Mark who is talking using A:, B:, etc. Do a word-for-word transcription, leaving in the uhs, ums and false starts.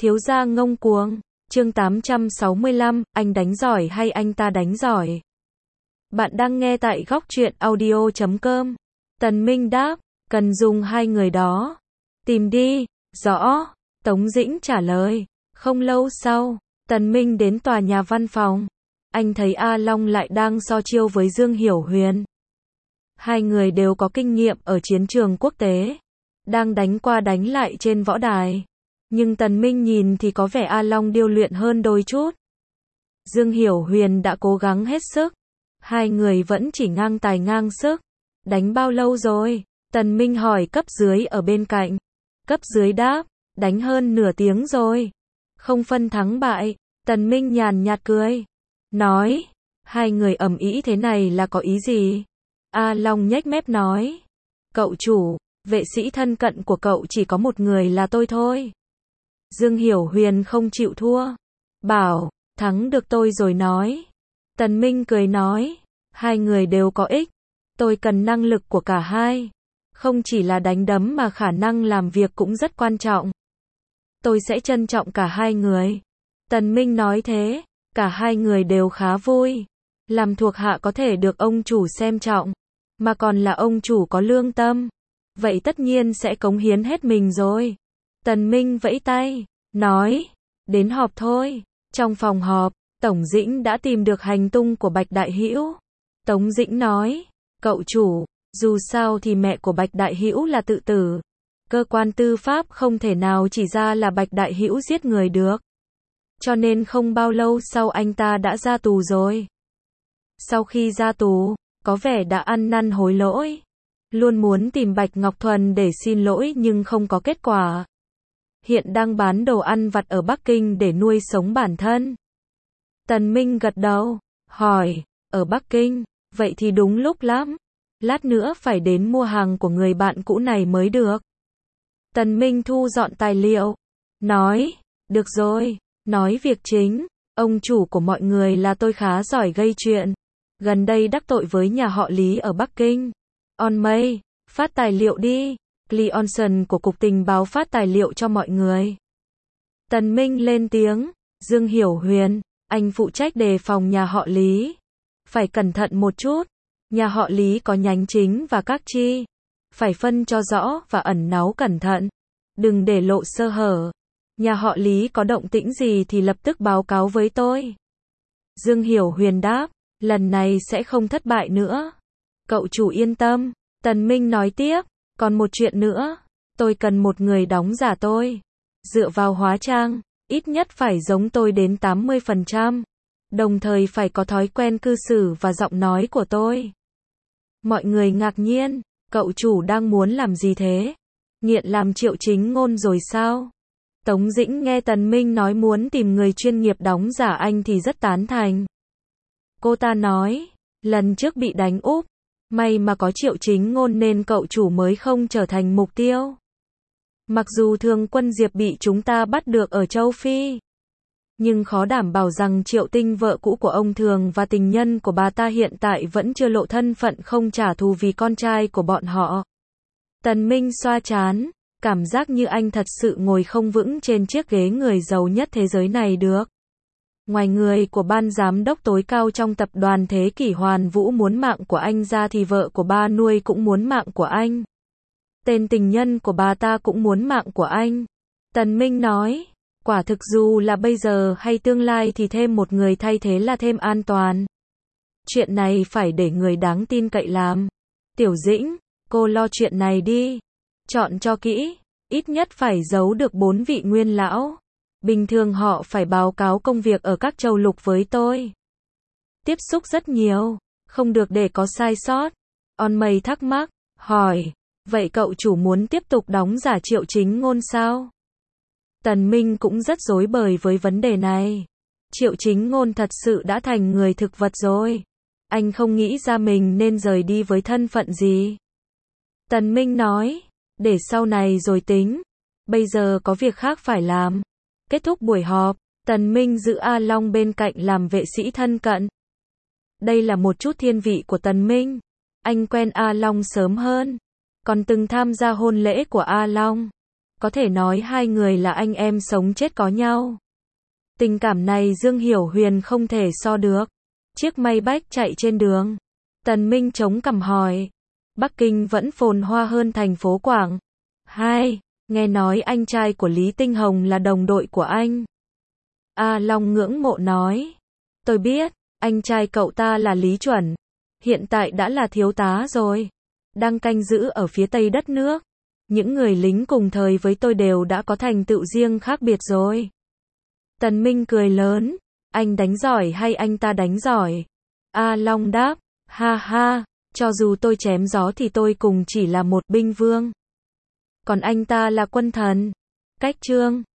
A: Thiếu gia ngông cuồng. Chương tám trăm sáu mươi lăm, anh đánh giỏi hay anh ta đánh giỏi? Bạn đang nghe tại góc truyện audio chấm com. Tần Minh đáp, cần dùng hai người đó. Tìm đi. Rõ. Tống Dĩnh trả lời. Không lâu sau, Tần Minh đến tòa nhà văn phòng. Anh thấy A Long lại đang so chiêu với Dương Hiểu Huyền. Hai người đều có kinh nghiệm ở chiến trường quốc tế, đang đánh qua đánh lại trên võ đài. Nhưng Tần Minh nhìn thì có vẻ A Long điêu luyện hơn đôi chút. Dương Hiểu Huyền đã cố gắng hết sức. Hai người vẫn chỉ ngang tài ngang sức. Đánh bao lâu rồi? Tần Minh hỏi cấp dưới ở bên cạnh. Cấp dưới đáp, đánh hơn nửa tiếng rồi. Không phân thắng bại. Tần Minh nhàn nhạt cười. Nói, hai người ầm ĩ thế này là có ý gì? A Long nhếch mép nói. Cậu chủ, vệ sĩ thân cận của cậu chỉ có một người là tôi thôi. Dương Hiểu Huyền không chịu thua. Bảo, thắng được tôi rồi nói. Tần Minh cười nói, hai người đều có ích. Tôi cần năng lực của cả hai. Không chỉ là đánh đấm mà khả năng làm việc cũng rất quan trọng. Tôi sẽ trân trọng cả hai người. Tần Minh nói thế, cả hai người đều khá vui. Làm thuộc hạ có thể được ông chủ xem trọng, mà còn là ông chủ có lương tâm. Vậy tất nhiên sẽ cống hiến hết mình rồi. Tần Minh vẫy tay, nói, đến họp thôi. Trong phòng họp, Tổng Dĩnh đã tìm được hành tung của Bạch Đại Hữu. Tống Dĩnh nói, cậu chủ, dù sao thì mẹ của Bạch Đại Hữu là tự tử. Cơ quan tư pháp không thể nào chỉ ra là Bạch Đại Hữu giết người được. Cho nên không bao lâu sau anh ta đã ra tù rồi. Sau khi ra tù, có vẻ đã ăn năn hối lỗi. Luôn muốn tìm Bạch Ngọc Thuần để xin lỗi nhưng không có kết quả. Hiện đang bán đồ ăn vặt ở Bắc Kinh để nuôi sống bản thân. Tần Minh gật đầu, hỏi, ở Bắc Kinh, vậy thì đúng lúc lắm. Lát nữa phải đến mua hàng của người bạn cũ này mới được. Tần Minh thu dọn tài liệu, nói, được rồi, nói việc chính, ông chủ của mọi người là tôi khá giỏi gây chuyện. Gần đây đắc tội với nhà họ Lý ở Bắc Kinh. On May, phát tài liệu đi. Cleonson của Cục Tình báo phát tài liệu cho mọi người. Tần Minh lên tiếng, Dương Hiểu Huyền, anh phụ trách đề phòng nhà họ Lý. Phải cẩn thận một chút. Nhà họ Lý có nhánh chính và các chi. Phải phân cho rõ và ẩn náu cẩn thận. Đừng để lộ sơ hở. Nhà họ Lý có động tĩnh gì thì lập tức báo cáo với tôi. Dương Hiểu Huyền đáp, lần này sẽ không thất bại nữa. Cậu chủ yên tâm. Tần Minh nói tiếp, còn một chuyện nữa. Tôi cần một người đóng giả tôi. Dựa vào hóa trang, ít nhất phải giống tôi đến tám mươi phần trăm. Đồng thời phải có thói quen cư xử và giọng nói của tôi. Mọi người ngạc nhiên, cậu chủ đang muốn làm gì thế? Nghiện làm Triệu Chính Ngôn rồi sao? Tống Dĩnh nghe Tần Minh nói muốn tìm người chuyên nghiệp đóng giả anh thì rất tán thành. Cô ta nói, lần trước bị đánh úp, may mà có Triệu Chính Ngôn nên cậu chủ mới không trở thành mục tiêu. Mặc dù Thường Quân Diệp bị chúng ta bắt được ở châu Phi, nhưng khó đảm bảo rằng Triệu Tinh vợ cũ của ông Thường và tình nhân của bà ta hiện tại vẫn chưa lộ thân phận không trả thù vì con trai của bọn họ. Tần Minh xoa trán, cảm giác như anh thật sự ngồi không vững trên chiếc ghế người giàu nhất thế giới này được. Ngoài người của ban giám đốc tối cao trong tập đoàn Thế Kỷ Hoàn Vũ muốn mạng của anh ra thì vợ của ba nuôi cũng muốn mạng của anh. Tên tình nhân của bà ta cũng muốn mạng của anh. Tần Minh nói, quả thực dù là bây giờ hay tương lai thì thêm một người thay thế là thêm an toàn. Chuyện này phải để người đáng tin cậy làm. Tiểu Dĩnh, cô lo chuyện này đi. Chọn cho kỹ, ít nhất phải giấu được bốn vị nguyên lão. Bình thường họ phải báo cáo công việc ở các châu lục với tôi. Tiếp xúc rất nhiều, không được để có sai sót. On May thắc mắc, hỏi, vậy cậu chủ muốn tiếp tục đóng giả Triệu Chính Ngôn sao? Tần Minh cũng rất rối bời với vấn đề này. Triệu Chính Ngôn thật sự đã thành người thực vật rồi. Anh không nghĩ ra mình nên rời đi với thân phận gì. Tần Minh nói, để sau này rồi tính. Bây giờ có việc khác phải làm. Kết thúc buổi họp, Tần Minh giữ A Long bên cạnh làm vệ sĩ thân cận. Đây là một chút thiên vị của Tần Minh. Anh quen A Long sớm hơn, còn từng tham gia hôn lễ của A Long. có thể nói hai người là anh em sống chết có nhau. Tình cảm này Dương Hiểu Huyền không thể so được. Chiếc Maybach chạy trên đường. Tần Minh chống cằm hỏi. Bắc Kinh vẫn phồn hoa hơn thành phố Quảng. Hai, nghe nói anh trai của Lý Tinh Hồng là đồng đội của anh. A Long ngưỡng mộ nói. Tôi biết, anh trai cậu ta là Lý Chuẩn. Hiện tại đã là thiếu tá rồi. Đang canh giữ ở phía tây đất nước. Những người lính cùng thời với tôi đều đã có thành tựu riêng khác biệt rồi. Tần Minh cười lớn. Anh đánh giỏi hay anh ta đánh giỏi? A Long đáp. Ha ha, cho dù tôi chém gió thì tôi cùng chỉ là một binh vương. Còn anh ta là quân thần. Cách Trương,